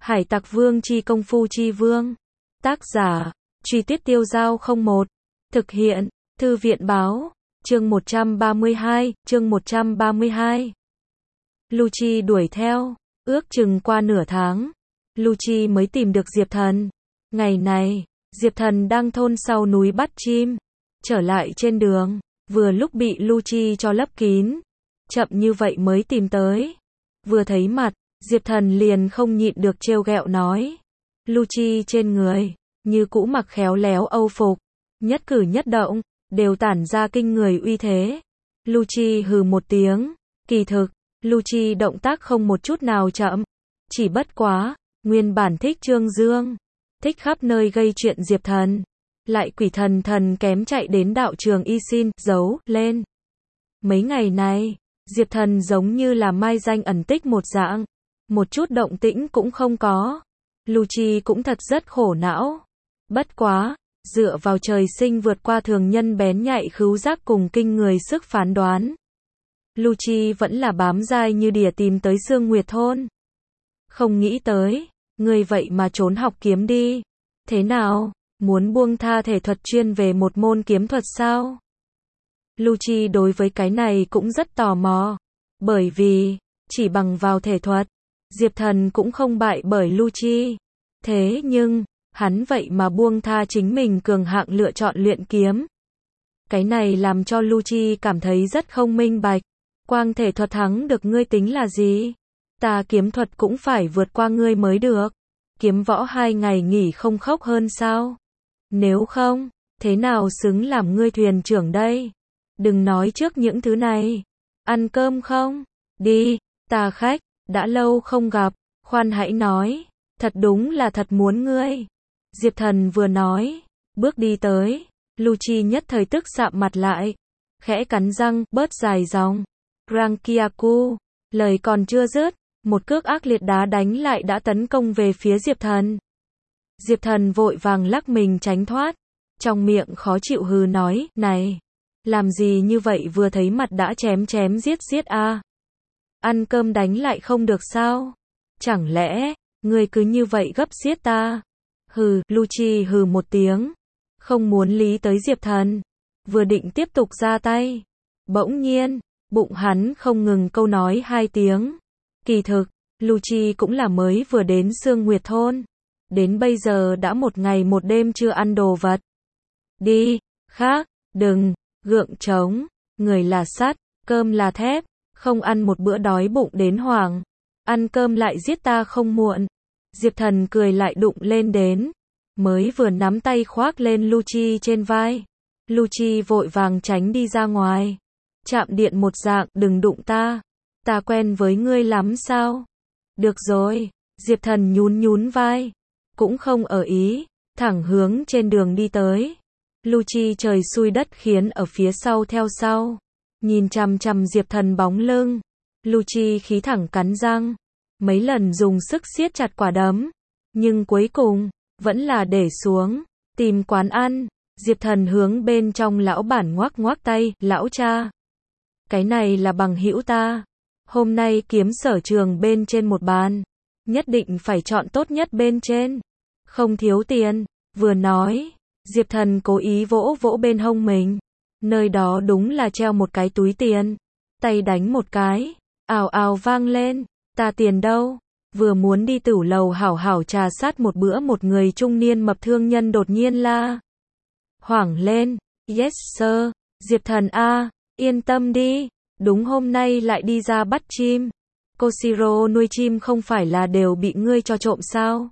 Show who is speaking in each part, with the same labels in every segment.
Speaker 1: Hải Tặc Vương chi công phu chi vương. Tác giả, Truy Tiết Tiêu Giao 01. Thực hiện, Thư viện báo, chương 132, chương 132. Lucci đuổi theo, ước chừng qua nửa tháng, Lucci mới tìm được Diệp Thần. Ngày này, Diệp Thần đang thôn sau núi bắt chim, trở lại trên đường, vừa lúc bị Lucci cho lấp kín, chậm như vậy mới tìm tới. Vừa thấy mặt, Diệp Thần liền không nhịn được trêu ghẹo nói. Lucci trên người, như cũ mặc khéo léo âu phục, nhất cử nhất động, đều tản ra kinh người uy thế. Lucci hừ một tiếng, kỳ thực, Lucci động tác không một chút nào chậm, chỉ bất quá, nguyên bản thích trương dương, thích khắp nơi gây chuyện Diệp Thần, lại quỷ thần thần kém chạy đến đạo trường y xin, giấu, lên. Mấy ngày này, Diệp Thần giống như là mai danh ẩn tích một dạng, một chút động tĩnh cũng không có. Lucci cũng thật rất khổ não. Bất quá, dựa vào trời sinh vượt qua thường nhân bén nhạy khứu giác cùng kinh người sức phán đoán, Lucci vẫn là bám dai như đỉa tìm tới Sương Nguyệt thôn. Không nghĩ tới, người vậy mà trốn học kiếm đi. Thế nào, muốn buông tha thể thuật chuyên về một môn kiếm thuật sao? Lucci đối với cái này cũng rất tò mò, bởi vì, chỉ bằng vào thể thuật, Diệp Thần cũng không bại bởi Lucci. Thế nhưng, hắn vậy mà buông tha chính mình cường hạng lựa chọn luyện kiếm. Cái này làm cho Lucci cảm thấy rất không minh bạch. Quang thể thuật thắng được ngươi tính là gì? Ta kiếm thuật cũng phải vượt qua ngươi mới được. Kiếm võ 2 ngày nghỉ không khóc hơn sao? Nếu không, thế nào xứng làm ngươi thuyền trưởng đây? Đừng nói trước những thứ này. Ăn cơm không? Đi, ta khách, đã lâu không gặp, khoan hãy nói, thật đúng là thật muốn ngươi. Diệp Thần vừa nói, bước đi tới, Lucci nhất thời tức sạm mặt lại, khẽ cắn răng, bớt dài dòng. Rankiaku, lời còn chưa dứt, một cước ác liệt đá đánh lại đã tấn công về phía Diệp Thần. Diệp Thần vội vàng lắc mình tránh thoát, trong miệng khó chịu hừ nói, này, làm gì như vậy vừa thấy mặt đã chém chém giết giết a? Ăn cơm đánh lại không được sao? Chẳng lẽ, ngươi cứ như vậy gấp giết ta? Hừ, Lucci hừ một tiếng, không muốn lý tới Diệp Thần, vừa định tiếp tục ra tay. Bỗng nhiên, bụng hắn không ngừng câu nói 2 tiếng. Kỳ thực, Lucci cũng là mới vừa đến Sương Nguyệt thôn, đến bây giờ đã 1 ngày 1 đêm chưa ăn đồ vật. Đi, khác, đừng, gượng trống, người là sắt, cơm là thép, không ăn một bữa đói bụng đến hoảng, ăn cơm lại giết ta không muộn. Diệp Thần cười lại đụng lên đến, mới vừa nắm tay khoác lên Lucci trên vai. Lucci vội vàng tránh đi ra ngoài. Chạm điện một dạng, đừng đụng ta. Ta quen với ngươi lắm sao? Được rồi, Diệp Thần nhún nhún vai, cũng không ở ý, thẳng hướng trên đường đi tới. Lucci trời xui đất khiến ở phía sau theo sau, nhìn chằm chằm Diệp Thần bóng lưng. Lucci khí thẳng cắn răng, mấy lần dùng sức siết chặt quả đấm, nhưng cuối cùng, vẫn là để xuống, tìm quán ăn. Diệp Thần hướng bên trong lão bản ngoắc ngoắc tay, lão cha. Cái này là bằng hữu ta. Hôm nay kiếm sở trường bên trên một bàn, nhất định phải chọn tốt nhất bên trên. Không thiếu tiền, vừa nói, Diệp Thần cố ý vỗ vỗ bên hông mình. Nơi đó đúng là treo một cái túi tiền. Tay đánh một cái, ào ào vang lên, ta tiền đâu? Vừa muốn đi tửu lầu hảo hảo trà sát một bữa, một người trung niên mập thương nhân đột nhiên la hoảng lên, yes sir, Diệp Thần a, yên tâm đi, đúng hôm nay lại đi ra bắt chim. Koshiro nuôi chim không phải là đều bị ngươi cho trộm sao?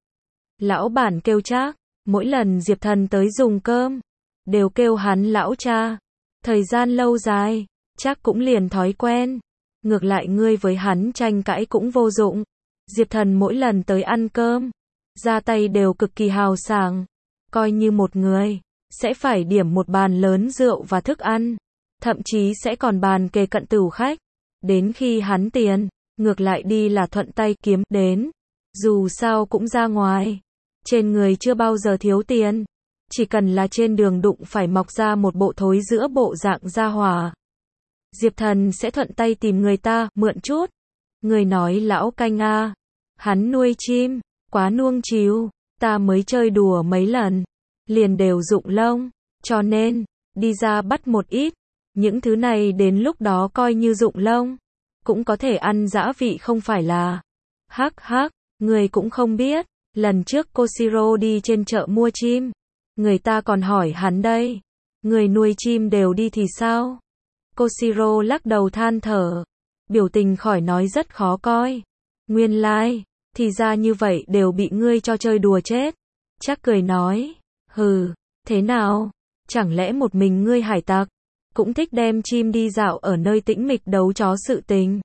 Speaker 1: Lão bản kêu trác, mỗi lần Diệp Thần tới dùng cơm, đều kêu hắn lão cha. Thời gian lâu dài, chắc cũng liền thói quen. Ngược lại ngươi với hắn tranh cãi cũng vô dụng. Diệp Thần mỗi lần tới ăn cơm, ra tay đều cực kỳ hào sảng. Coi như một người, sẽ phải điểm một bàn lớn rượu và thức ăn. Thậm chí sẽ còn bàn kề cận tửu khách. Đến khi hắn tiền, ngược lại đi là thuận tay kiếm đến. Dù sao cũng ra ngoài, trên người chưa bao giờ thiếu tiền. Chỉ cần là trên đường đụng phải mọc ra một bộ thối giữa bộ dạng gia hỏa, Diệp Thần sẽ thuận tay tìm người ta, mượn chút. Người nói lão canh a, hắn nuôi chim, quá nuông chiều, ta mới chơi đùa mấy lần, liền đều rụng lông, cho nên, đi ra bắt một ít, những thứ này đến lúc đó coi như rụng lông, cũng có thể ăn dã vị không phải là. Hắc hắc, người cũng không biết, lần trước Koshiro đi trên chợ mua chim, người ta còn hỏi hắn đây, người nuôi chim đều đi thì sao? Koshiro lắc đầu than thở, biểu tình khỏi nói rất khó coi. Nguyên lai, thì ra như vậy đều bị ngươi cho chơi đùa chết. Chắc cười nói, hừ, thế nào? Chẳng lẽ một mình ngươi hải tặc, cũng thích đem chim đi dạo ở nơi tĩnh mịch đấu chó sự tình?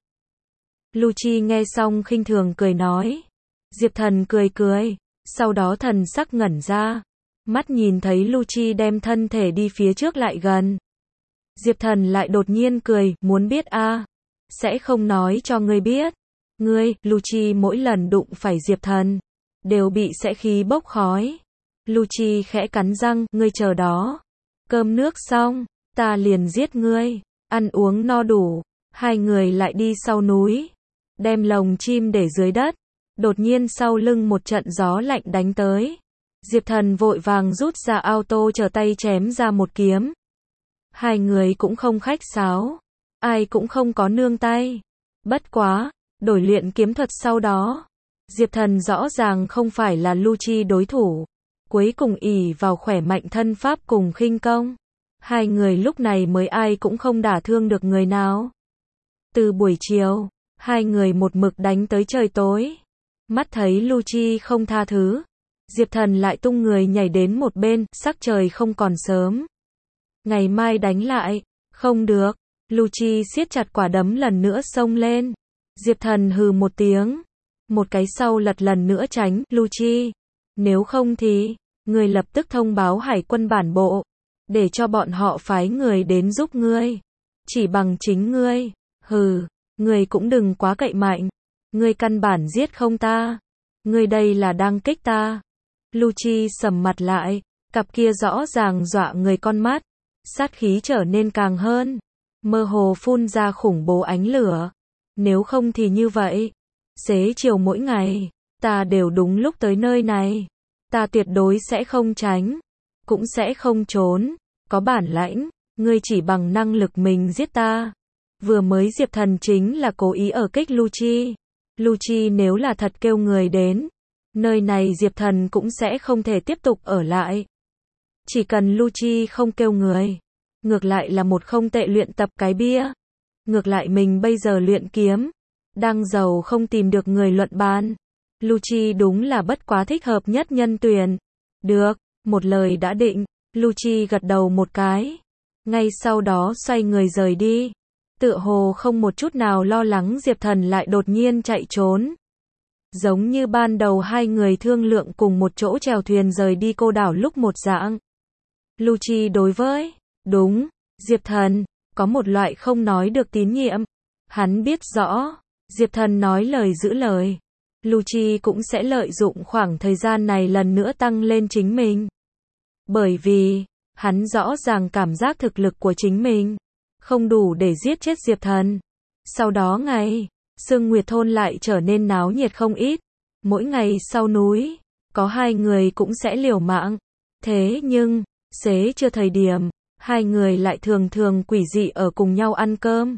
Speaker 1: Lucci nghe xong khinh thường cười nói. Diệp Thần cười cười, sau đó thần sắc ngẩn ra, mắt nhìn thấy Lucci đem thân thể đi phía trước lại gần. Diệp Thần lại đột nhiên cười, muốn biết a? Sẽ không nói cho ngươi biết. Ngươi, Lucci mỗi lần đụng phải Diệp Thần, đều bị sẽ khí bốc khói. Lucci khẽ cắn răng, ngươi chờ đó. Cơm nước xong, ta liền giết ngươi. Ăn uống no đủ, hai người lại đi sau núi, đem lồng chim để dưới đất. Đột nhiên sau lưng một trận gió lạnh đánh tới. Diệp Thần vội vàng rút ra auto trở tay chém ra một kiếm. Hai người cũng không khách sáo, ai cũng không có nương tay. Bất quá, đổi luyện kiếm thuật sau đó, Diệp Thần rõ ràng không phải là Lucci đối thủ. Cuối cùng ỷ vào khỏe mạnh thân pháp cùng khinh công, hai người lúc này mới ai cũng không đả thương được người nào. Từ buổi chiều, hai người một mực đánh tới trời tối. Mắt thấy Lucci không tha thứ, Diệp Thần lại tung người nhảy đến một bên, sắc trời không còn sớm. Ngày mai đánh lại, không được. Lucci siết chặt quả đấm lần nữa xông lên. Diệp Thần hừ một tiếng, một cái sau lật lần nữa tránh. Lucci, nếu không thì, người lập tức thông báo hải quân bản bộ, để cho bọn họ phái người đến giúp ngươi. Chỉ bằng chính ngươi, hừ, ngươi cũng đừng quá cậy mạnh. Ngươi căn bản giết không ta. Ngươi đây là đang kích ta. Lucci sầm mặt lại, cặp kia rõ ràng dọa người con mắt, sát khí trở nên càng hơn, mơ hồ phun ra khủng bố ánh lửa. Nếu không thì như vậy, xế chiều mỗi ngày, ta đều đúng lúc tới nơi này. Ta tuyệt đối sẽ không tránh, cũng sẽ không trốn. Có bản lãnh, ngươi chỉ bằng năng lực mình giết ta. Vừa mới Diệp Thần chính là cố ý ở kích Lucci. Lucci nếu là thật kêu người đến, nơi này Diệp Thần cũng sẽ không thể tiếp tục ở lại. Chỉ cần Lucci không kêu người, ngược lại là một không tệ luyện tập cái bia. Ngược lại mình bây giờ luyện kiếm, đang giàu không tìm được người luận bàn. Lucci đúng là bất quá thích hợp nhất nhân tuyển. Được, một lời đã định, Lucci gật đầu một cái. Ngay sau đó xoay người rời đi. Tựa hồ không một chút nào lo lắng Diệp Thần lại đột nhiên chạy trốn. Giống như ban đầu hai người thương lượng cùng một chỗ chèo thuyền rời đi cô đảo lúc một dạng. Lucci đối với, đúng, Diệp Thần, có một loại không nói được tín nhiệm. Hắn biết rõ, Diệp Thần nói lời giữ lời. Lucci cũng sẽ lợi dụng khoảng thời gian này lần nữa tăng lên chính mình. Bởi vì, hắn rõ ràng cảm giác thực lực của chính mình không đủ để giết chết Diệp Thần. Sau đó ngày, Sương Nguyệt thôn lại trở nên náo nhiệt không ít. Mỗi ngày sau núi, có hai người cũng sẽ liều mạng. Thế nhưng, xế trưa thời điểm, hai người lại thường thường quỷ dị ở cùng nhau ăn cơm.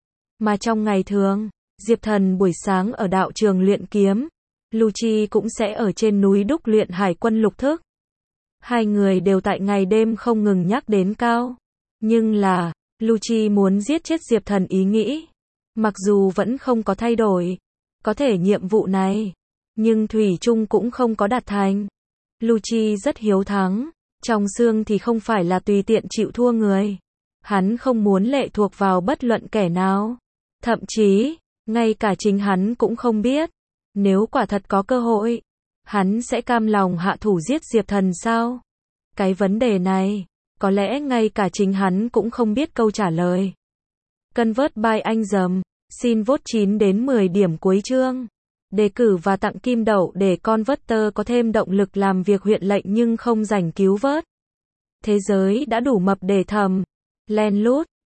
Speaker 1: Mà trong ngày thường, Diệp Thần buổi sáng ở đạo trường luyện kiếm, Lucci cũng sẽ ở trên núi đúc luyện hải quân lục thức. Hai người đều tại ngày đêm không ngừng nhắc đến cao. Nhưng là, Lucci muốn giết chết Diệp Thần ý nghĩ, mặc dù vẫn không có thay đổi. Có thể nhiệm vụ này, nhưng thủy chung cũng không có đạt thành. Lucci rất hiếu thắng, trong xương thì không phải là tùy tiện chịu thua người. Hắn không muốn lệ thuộc vào bất luận kẻ nào. Thậm chí, ngay cả chính hắn cũng không biết, nếu quả thật có cơ hội, hắn sẽ cam lòng hạ thủ giết Diệp Thần sao? Cái vấn đề này, có lẽ ngay cả chính hắn cũng không biết câu trả lời. Convert by anh dầm, xin vote 9 đến 10 điểm cuối chương. Đề cử và tặng kim đậu để Converter có thêm động lực làm việc huyện lệnh nhưng không rảnh cứu vớt. Thế giới đã đủ mập để thầm, len lút.